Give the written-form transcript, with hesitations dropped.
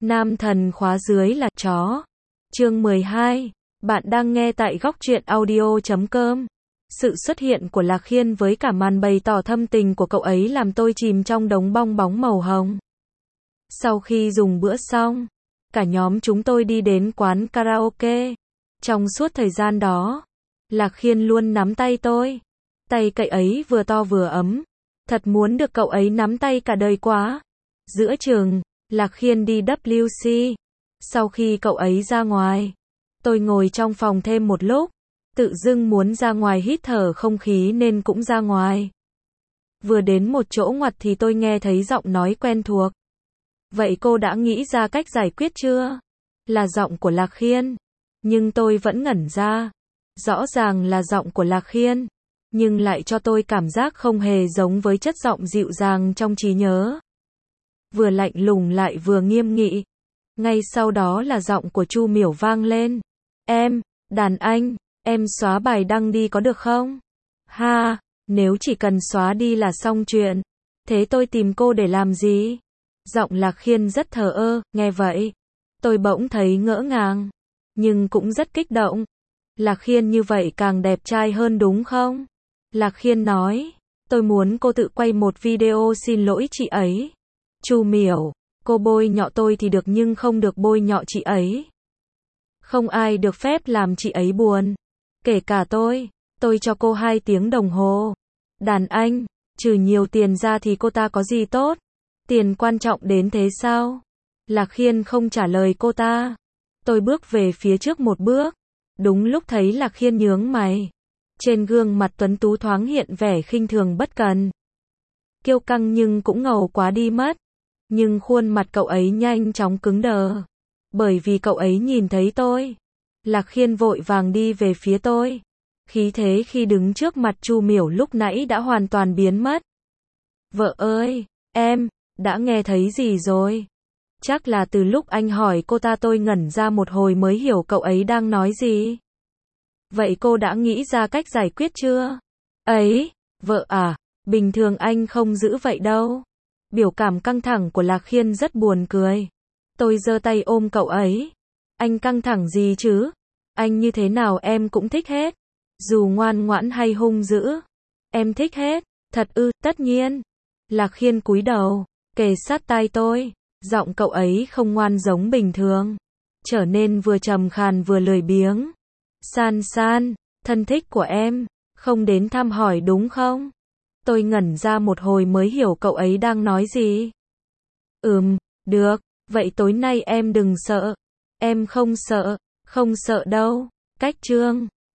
Nam thần khóa dưới là chó. Chương 12. Bạn đang nghe tại góc truyện audio.com. Sự xuất hiện của Lạc Khiên với cả màn bày tỏ thâm tình của cậu ấy làm tôi chìm trong đống bong bóng màu hồng. Sau khi dùng bữa xong, cả nhóm chúng tôi đi đến quán karaoke. Trong suốt thời gian đó, Lạc Khiên luôn nắm tay tôi. Tay cậu ấy vừa to vừa ấm. Thật muốn được cậu ấy nắm tay cả đời quá. Giữa chừng, Lạc Khiên đi WC. Sau khi cậu ấy ra ngoài, tôi ngồi trong phòng thêm một lúc. Tự dưng muốn ra ngoài hít thở không khí nên cũng ra ngoài. Vừa đến một chỗ ngoặt thì tôi nghe thấy giọng nói quen thuộc. Vậy cô đã nghĩ ra cách giải quyết chưa? Là giọng của Lạc Khiên. Nhưng tôi vẫn ngẩn ra. Rõ ràng là giọng của Lạc Khiên, nhưng lại cho tôi cảm giác không hề giống với chất giọng dịu dàng trong trí nhớ. Vừa lạnh lùng lại vừa nghiêm nghị. Ngay sau đó là giọng của Chu Miểu vang lên. Em, đàn anh, em xóa bài đăng đi có được không? Ha, nếu chỉ cần xóa đi là xong chuyện. Thế tôi tìm cô để làm gì? Giọng Lạc Khiên rất thờ ơ, nghe vậy. Tôi bỗng thấy ngỡ ngàng, nhưng cũng rất kích động. Lạc Khiên như vậy càng đẹp trai hơn đúng không? Lạc Khiên nói, tôi muốn cô tự quay một video xin lỗi chị ấy. Chu Miểu, cô bôi nhọ tôi thì được nhưng không được bôi nhọ chị ấy. Không ai được phép làm chị ấy buồn. Kể cả tôi cho cô 2 tiếng đồng hồ. Đàn anh, trừ nhiều tiền ra thì cô ta có gì tốt? Tiền quan trọng đến thế sao? Lạc Khiên không trả lời cô ta. Tôi bước về phía trước một bước. Đúng lúc thấy Lạc Khiên nhướng mày. Trên gương mặt tuấn tú thoáng hiện vẻ khinh thường bất cần. Kiêu căng nhưng cũng ngầu quá đi mất. Nhưng khuôn mặt cậu ấy nhanh chóng cứng đờ. Bởi vì cậu ấy nhìn thấy tôi. Lạc Khiên vội vàng đi về phía tôi. Khí thế khi đứng trước mặt Chu Miểu lúc nãy đã hoàn toàn biến mất. Vợ ơi, em, đã nghe thấy gì rồi? Chắc là từ lúc anh hỏi cô ta tôi ngẩn ra một hồi mới hiểu cậu ấy đang nói gì. Vậy cô đã nghĩ ra cách giải quyết chưa? Ấy, vợ à, bình thường anh không giữ vậy đâu. Biểu cảm căng thẳng của Lạc Khiên rất buồn cười. Tôi giơ tay ôm cậu ấy. Anh căng thẳng gì chứ? Anh như thế nào em cũng thích hết. Dù ngoan ngoãn hay hung dữ, em thích hết. Thật ư? Tất nhiên. Lạc Khiên cúi đầu, kề sát tai tôi. Giọng cậu ấy không ngoan giống bình thường, trở nên vừa trầm khàn vừa lười biếng. San San, thân thích của em, không đến thăm hỏi đúng không? Tôi ngẩn ra một hồi mới hiểu cậu ấy đang nói gì. Được, vậy tối nay em đừng sợ. Em không sợ đâu. Cách trương.